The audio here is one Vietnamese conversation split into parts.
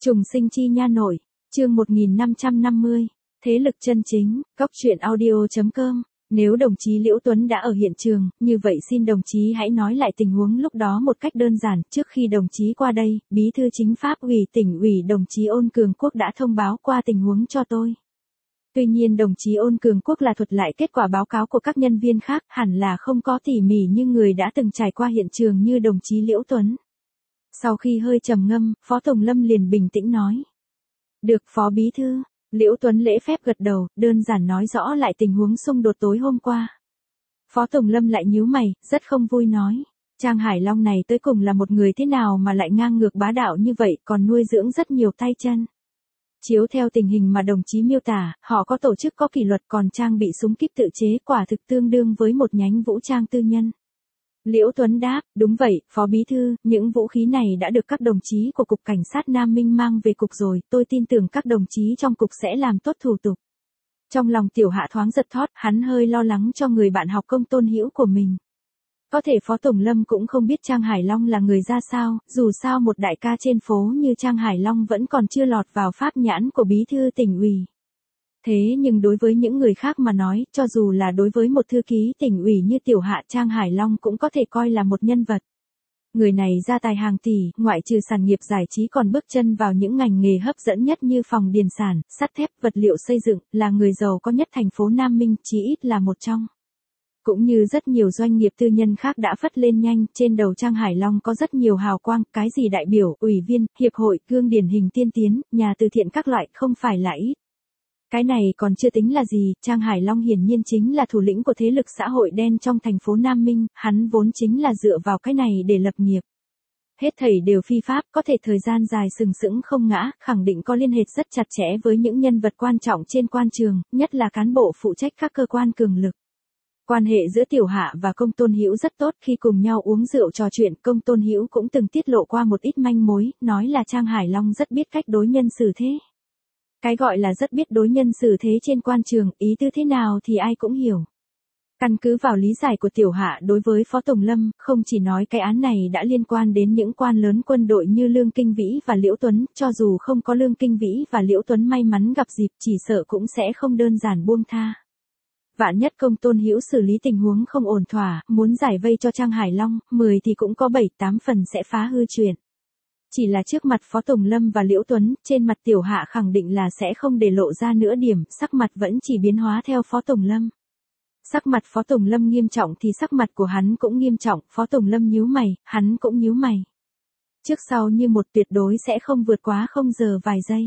Trùng sinh chi nha nội, chương 1550, thế lực chân chính, góc truyện audio.com. Nếu đồng chí Liễu Tuấn đã ở hiện trường, như vậy xin đồng chí hãy nói lại tình huống lúc đó một cách đơn giản. Trước khi đồng chí qua đây, Bí thư Chính pháp ủy tỉnh ủy đồng chí Ôn Cường Quốc đã thông báo qua tình huống cho tôi. Tuy nhiên đồng chí Ôn Cường Quốc là thuật lại kết quả báo cáo của các nhân viên khác, hẳn là không có tỉ mỉ như người đã từng trải qua hiện trường như đồng chí Liễu Tuấn. Sau khi hơi trầm ngâm, Phó Tổng Lâm liền bình tĩnh nói. Được Phó Bí Thư. Liễu Tuấn lễ phép gật đầu, đơn giản nói rõ lại tình huống xung đột tối hôm qua. Phó Tổng Lâm lại nhíu mày, rất không vui nói. Trang Hải Long này tới cùng là một người thế nào mà lại ngang ngược bá đạo như vậy, còn nuôi dưỡng rất nhiều tay chân. Chiếu theo tình hình mà đồng chí miêu tả, họ có tổ chức có kỷ luật còn trang bị súng kíp tự chế, quả thực tương đương với một nhánh vũ trang tư nhân. Liễu Tuấn đáp, đúng vậy, Phó Bí Thư, những vũ khí này đã được các đồng chí của Cục Cảnh sát Nam Minh mang về Cục rồi, tôi tin tưởng các đồng chí trong Cục sẽ làm tốt thủ tục. Trong lòng Tiểu Hạ thoáng giật thót, hắn hơi lo lắng cho người bạn học công Tôn Hữu của mình. Có thể Phó Tổng Lâm cũng không biết Trang Hải Long là người ra sao, dù sao một đại ca trên phố như Trang Hải Long vẫn còn chưa lọt vào pháp nhãn của Bí Thư tỉnh ủy. Thế nhưng đối với những người khác mà nói, cho dù là đối với một thư ký tỉnh ủy như Tiểu Hạ, Trang Hải Long cũng có thể coi là một nhân vật. Người này gia tài hàng tỷ, ngoại trừ sản nghiệp giải trí còn bước chân vào những ngành nghề hấp dẫn nhất như phòng điền sản, sắt thép, vật liệu xây dựng, là người giàu có nhất thành phố Nam Minh, chí ít là một trong. Cũng như rất nhiều doanh nghiệp tư nhân khác đã phất lên nhanh, trên đầu Trang Hải Long có rất nhiều hào quang, cái gì đại biểu, ủy viên, hiệp hội, gương điển hình tiên tiến, nhà từ thiện các loại, không phải là ít. Cái này còn chưa tính là gì, Trang Hải Long hiển nhiên chính là thủ lĩnh của thế lực xã hội đen trong thành phố Nam Minh, hắn vốn chính là dựa vào cái này để lập nghiệp. Hết thảy đều phi pháp, có thể thời gian dài sừng sững không ngã, khẳng định có liên hệ rất chặt chẽ với những nhân vật quan trọng trên quan trường, nhất là cán bộ phụ trách các cơ quan cường lực. Quan hệ giữa Tiểu Hạ và công Tôn Hữu rất tốt, khi cùng nhau uống rượu trò chuyện, công Tôn Hữu cũng từng tiết lộ qua một ít manh mối, nói là Trang Hải Long rất biết cách đối nhân xử thế. Cái gọi là rất biết đối nhân xử thế trên quan trường, ý tư thế nào thì ai cũng hiểu. Căn cứ vào lý giải của Tiểu Hạ đối với Phó Tổng Lâm, không chỉ nói cái án này đã liên quan đến những quan lớn quân đội như Lương Kinh Vĩ và Liễu Tuấn, cho dù không có Lương Kinh Vĩ và Liễu Tuấn may mắn gặp dịp chỉ sợ cũng sẽ không đơn giản buông tha. Vạn nhất công Tôn Hữu xử lý tình huống không ổn thỏa, muốn giải vây cho Trang Hải Long, 10 thì cũng có 7-8 phần sẽ phá hư chuyện. Chỉ là trước mặt Phó Tổng Lâm và Liễu Tuấn, trên mặt Tiểu Hạ khẳng định là sẽ không để lộ ra nữa điểm, sắc mặt vẫn chỉ biến hóa theo Phó Tổng Lâm. Sắc mặt Phó Tổng Lâm nghiêm trọng thì sắc mặt của hắn cũng nghiêm trọng, Phó Tổng Lâm nhíu mày, hắn cũng nhíu mày. Trước sau như một, tuyệt đối sẽ không vượt quá 0 giờ vài giây.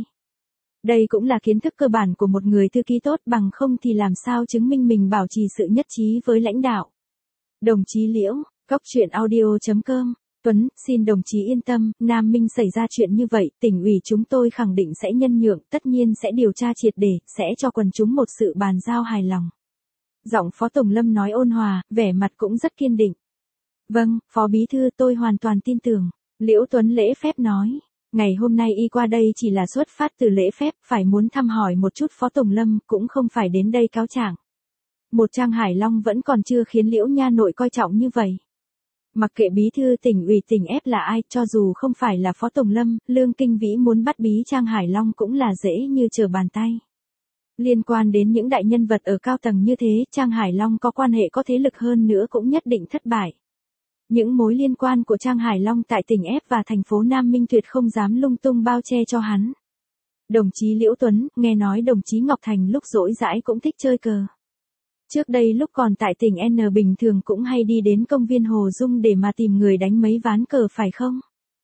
Đây cũng là kiến thức cơ bản của một người thư ký tốt, bằng không thì làm sao chứng minh mình bảo trì sự nhất trí với lãnh đạo. Đồng chí Liễu, góc truyện audio.com. Tuấn, xin đồng chí yên tâm, Nam Minh xảy ra chuyện như vậy, tỉnh ủy chúng tôi khẳng định sẽ nhân nhượng, tất nhiên sẽ điều tra triệt để, sẽ cho quần chúng một sự bàn giao hài lòng. Giọng Phó Tổng Lâm nói ôn hòa, vẻ mặt cũng rất kiên định. Vâng, Phó Bí Thư, tôi hoàn toàn tin tưởng. Liễu Tuấn lễ phép nói. Ngày hôm nay y qua đây chỉ là xuất phát từ lễ phép, phải muốn thăm hỏi một chút Phó Tổng Lâm, cũng không phải đến đây cáo trạng. Một Trang Hải Long vẫn còn chưa khiến Liễu Nha nội coi trọng như vậy. Mặc kệ Bí Thư tỉnh ủy tỉnh ép là ai, cho dù không phải là Phó Tổng Lâm, Lương Kinh Vĩ muốn bắt bí Trang Hải Long cũng là dễ như trở bàn tay. Liên quan đến những đại nhân vật ở cao tầng như thế, Trang Hải Long có quan hệ có thế lực hơn nữa cũng nhất định thất bại. Những mối liên quan của Trang Hải Long tại tỉnh F và thành phố Nam Minh tuyệt không dám lung tung bao che cho hắn. Đồng chí Liễu Tuấn, nghe nói đồng chí Ngọc Thành lúc rỗi rãi cũng thích chơi cờ. Trước đây lúc còn tại tỉnh N bình thường cũng hay đi đến công viên Hồ Dung để mà tìm người đánh mấy ván cờ phải không?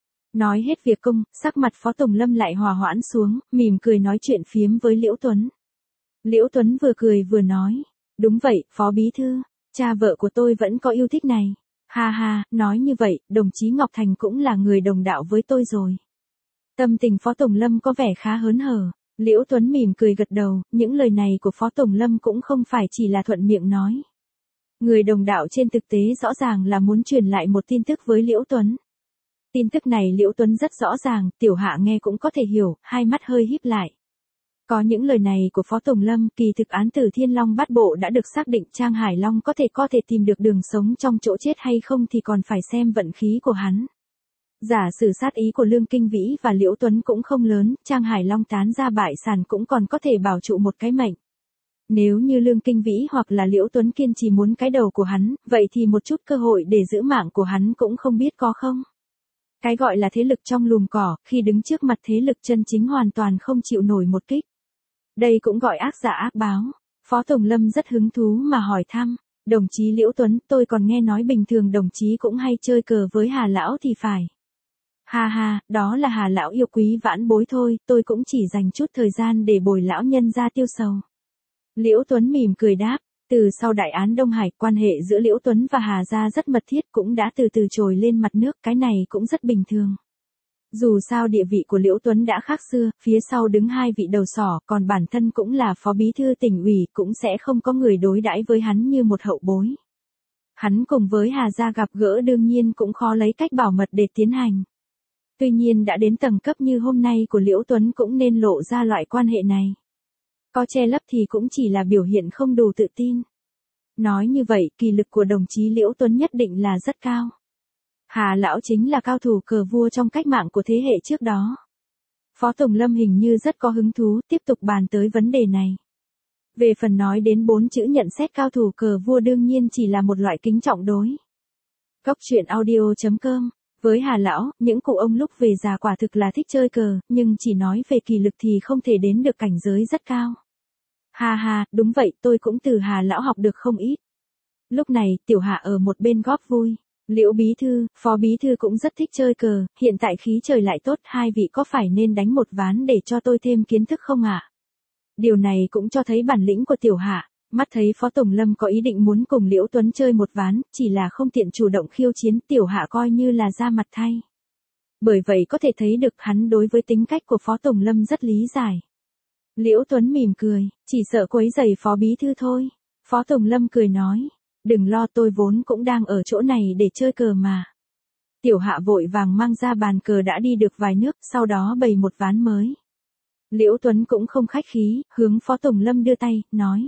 Nói hết việc công, sắc mặt Phó Tổng Lâm lại hòa hoãn xuống, mỉm cười nói chuyện phiếm với Liễu Tuấn. Liễu Tuấn vừa cười vừa nói, đúng vậy, Phó Bí Thư, cha vợ của tôi vẫn có yêu thích này. Ha ha, nói như vậy, đồng chí Ngọc Thành cũng là người đồng đạo với tôi rồi. Tâm tình Phó Tổng Lâm có vẻ khá hớn hở. Liễu Tuấn mỉm cười gật đầu, những lời này của Phó Tổng Lâm cũng không phải chỉ là thuận miệng nói. Người đồng đạo trên thực tế rõ ràng là muốn truyền lại một tin tức với Liễu Tuấn. Tin tức này Liễu Tuấn rất rõ ràng, Tiểu Hạ nghe cũng có thể hiểu, hai mắt hơi híp lại. Có những lời này của Phó Tổng Lâm, kỳ thực án tử Thiên Long Bát Bộ đã được xác định, Trang Hải Long có thể tìm được đường sống trong chỗ chết hay không thì còn phải xem vận khí của hắn. Giả sử sát ý của Lương Kinh Vĩ và Liễu Tuấn cũng không lớn, Trang Hải Long tán ra bại sản cũng còn có thể bảo trụ một cái mệnh. Nếu như Lương Kinh Vĩ hoặc là Liễu Tuấn kiên trì muốn cái đầu của hắn, vậy thì một chút cơ hội để giữ mạng của hắn cũng không biết có không. Cái gọi là thế lực trong lùm cỏ, khi đứng trước mặt thế lực chân chính hoàn toàn không chịu nổi một kích. Đây cũng gọi ác giả ác báo. Phó Tùng Lâm rất hứng thú mà hỏi thăm, đồng chí Liễu Tuấn, tôi còn nghe nói bình thường đồng chí cũng hay chơi cờ với Hà Lão thì phải. Ha ha, đó là Hà Lão yêu quý vãn bối thôi, tôi cũng chỉ dành chút thời gian để bồi lão nhân ra tiêu sầu. Liễu Tuấn mỉm cười đáp, từ sau đại án Đông Hải, quan hệ giữa Liễu Tuấn và Hà gia rất mật thiết, cũng đã từ từ trồi lên mặt nước, cái này cũng rất bình thường. Dù sao địa vị của Liễu Tuấn đã khác xưa, phía sau đứng hai vị đầu sỏ, còn bản thân cũng là phó bí thư tỉnh ủy, cũng sẽ không có người đối đãi với hắn như một hậu bối. Hắn cùng với Hà gia gặp gỡ đương nhiên cũng khó lấy cách bảo mật để tiến hành. Tuy nhiên đã đến tầng cấp như hôm nay của Liễu Tuấn cũng nên lộ ra loại quan hệ này. Có che lấp thì cũng chỉ là biểu hiện không đủ tự tin. Nói như vậy, kỳ lực của đồng chí Liễu Tuấn nhất định là rất cao. Hà Lão chính là cao thủ cờ vua trong cách mạng của thế hệ trước đó. Phó Tùng Lâm hình như rất có hứng thú, tiếp tục bàn tới vấn đề này. Về phần nói đến 4 chữ nhận xét cao thủ cờ vua đương nhiên chỉ là một loại kính trọng đối. Góc truyện audio.com. Với Hà Lão, những cụ ông lúc về già quả thực là thích chơi cờ, nhưng chỉ nói về kỳ lực thì không thể đến được cảnh giới rất cao. Ha ha, đúng vậy, tôi cũng từ Hà Lão học được không ít. Lúc này, Tiểu Hạ ở một bên góp vui. Liễu bí thư, phó bí thư cũng rất thích chơi cờ, hiện tại khí trời lại tốt, hai vị có phải nên đánh một ván để cho tôi thêm kiến thức không ạ? Điều này cũng cho thấy bản lĩnh của Tiểu Hạ. Mắt thấy Phó Tùng Lâm có ý định muốn cùng Liễu Tuấn chơi một ván, chỉ là không tiện chủ động khiêu chiến, Tiểu Hạ coi như là ra mặt thay. Bởi vậy có thể thấy được hắn đối với tính cách của Phó Tùng Lâm rất lý giải. Liễu Tuấn mỉm cười, chỉ sợ quấy rầy Phó Bí Thư thôi. Phó Tùng Lâm cười nói, đừng lo, tôi vốn cũng đang ở chỗ này để chơi cờ mà. Tiểu Hạ vội vàng mang ra bàn cờ đã đi được vài nước, sau đó bày một ván mới. Liễu Tuấn cũng không khách khí, hướng Phó Tùng Lâm đưa tay, nói.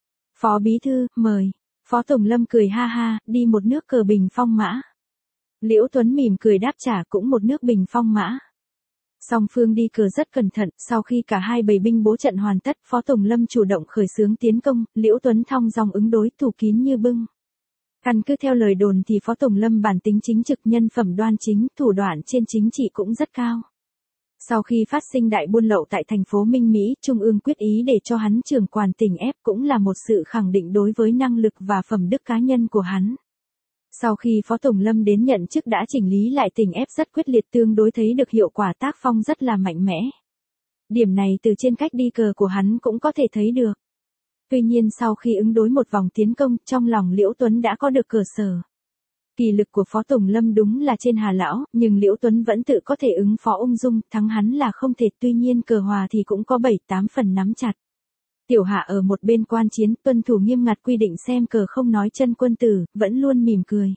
Phó Bí Thư, mời. Phó Tùng Lâm cười ha ha, đi một nước cờ bình phong mã. Liễu Tuấn mỉm cười đáp trả, cũng một nước bình phong mã. Song phương đi cờ rất cẩn thận, sau khi cả hai bày binh bố trận hoàn tất, Phó Tùng Lâm chủ động khởi xướng tiến công, Liễu Tuấn thong dong ứng đối, thủ kín như bưng. Căn cứ theo lời đồn thì Phó Tùng Lâm bản tính chính trực, nhân phẩm đoan chính, thủ đoạn trên chính trị cũng rất cao. Sau khi phát sinh đại buôn lậu tại thành phố Minh Mỹ, Trung ương quyết ý để cho hắn trưởng quản tỉnh ép, cũng là một sự khẳng định đối với năng lực và phẩm đức cá nhân của hắn. Sau khi Phó Tùng Lâm đến nhận chức đã chỉnh lý lại tỉnh ép rất quyết liệt, tương đối thấy được hiệu quả tác phong rất là mạnh mẽ. Điểm này từ trên cách đi cờ của hắn cũng có thể thấy được. Tuy nhiên sau khi ứng đối một vòng tiến công, trong lòng Liễu Tuấn đã có được cờ sở. Kỳ lực của Phó Tùng Lâm đúng là trên Hà Lão, nhưng Liễu Tuấn vẫn tự có thể ứng phó ung dung, thắng hắn là không thể, tuy nhiên cờ hòa thì cũng có 7-8 phần nắm chặt. Tiểu Hạ ở một bên quan chiến, tuân thủ nghiêm ngặt quy định xem cờ không nói chân quân tử, vẫn luôn mỉm cười.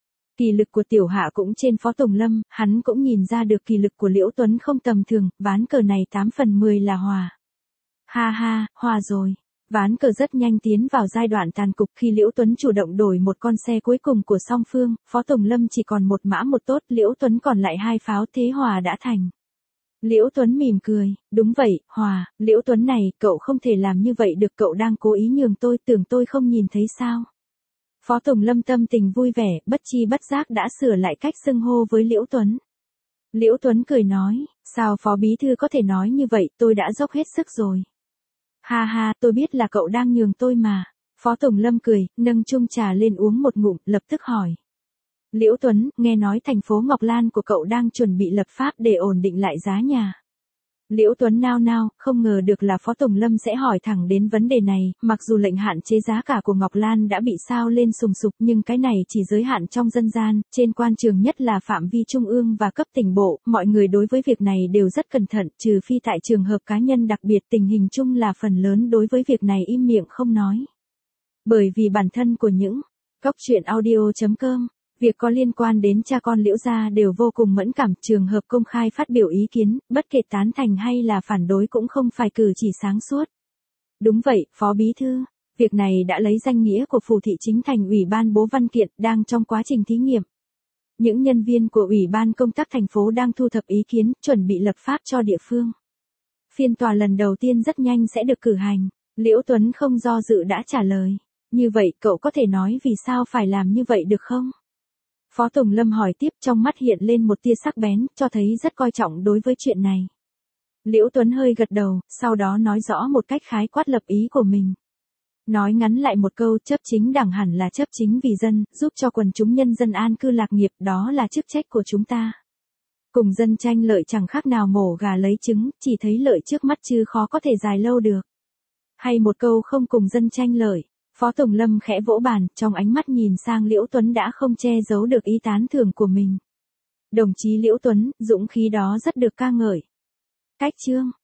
Kỳ lực của Tiểu Hạ cũng trên Phó Tùng Lâm, hắn cũng nhìn ra được kỳ lực của Liễu Tuấn không tầm thường, ván cờ này 8 phần 10 là hòa. Ha ha, hòa rồi. Ván cờ rất nhanh tiến vào giai đoạn tàn cục, khi Liễu Tuấn chủ động đổi một con xe cuối cùng của song phương, Phó Tùng Lâm chỉ còn một mã một tốt, Liễu Tuấn còn lại 2 pháo, thế hòa đã thành. Liễu Tuấn mỉm cười, đúng vậy, hòa, Liễu Tuấn này, cậu không thể làm như vậy được, cậu đang cố ý nhường tôi, tưởng tôi không nhìn thấy sao. Phó Tùng Lâm tâm tình vui vẻ, bất chi bất giác đã sửa lại cách xưng hô với Liễu Tuấn. Liễu Tuấn cười nói, sao Phó Bí Thư có thể nói như vậy, tôi đã dốc hết sức rồi. Ha ha, tôi biết là cậu đang nhường tôi mà. Phó Tùng Lâm cười, nâng chung trà lên uống một ngụm, lập tức hỏi. Liễu Tuấn, nghe nói thành phố Ngọc Lan của cậu đang chuẩn bị lập pháp để ổn định lại giá nhà. Liễu Tuấn nao nao, không ngờ được là Phó Tùng Lâm sẽ hỏi thẳng đến vấn đề này, mặc dù lệnh hạn chế giá cả của Ngọc Lan đã bị sao lên sùng sục nhưng cái này chỉ giới hạn trong dân gian, trên quan trường nhất là phạm vi trung ương và cấp tỉnh bộ, mọi người đối với việc này đều rất cẩn thận, trừ phi tại trường hợp cá nhân đặc biệt, tình hình chung là phần lớn đối với việc này im miệng không nói. Bởi vì bản thân của những góc truyện audio.com, việc có liên quan đến cha con Liễu gia đều vô cùng mẫn cảm, trường hợp công khai phát biểu ý kiến, bất kể tán thành hay là phản đối cũng không phải cử chỉ sáng suốt. Đúng vậy, Phó Bí Thư, việc này đã lấy danh nghĩa của Phủ Thị Chính thành ủy ban bố văn kiện, đang trong quá trình thí nghiệm. Những nhân viên của Ủy ban công tác thành phố đang thu thập ý kiến, chuẩn bị lập pháp cho địa phương. Phiên tòa lần đầu tiên rất nhanh sẽ được cử hành. Liễu Tuấn không do dự đã trả lời. Như vậy cậu có thể nói vì sao phải làm như vậy được không? Phó Tùng Lâm hỏi tiếp, trong mắt hiện lên một tia sắc bén, cho thấy rất coi trọng đối với chuyện này. Liễu Tuấn hơi gật đầu, sau đó nói rõ một cách khái quát lập ý của mình. Nói ngắn lại một câu, chấp chính đảng hẳn là chấp chính vì dân, giúp cho quần chúng nhân dân an cư lạc nghiệp, đó là chức trách của chúng ta. Cùng dân tranh lợi chẳng khác nào mổ gà lấy trứng, chỉ thấy lợi trước mắt chứ khó có thể dài lâu được. Hay một câu không cùng dân tranh lợi. Phó Tùng Lâm khẽ vỗ bàn, trong ánh mắt nhìn sang Liễu Tuấn đã không che giấu được ý tán thưởng của mình. Đồng chí Liễu Tuấn, dũng khí đó rất được ca ngợi. Cách chương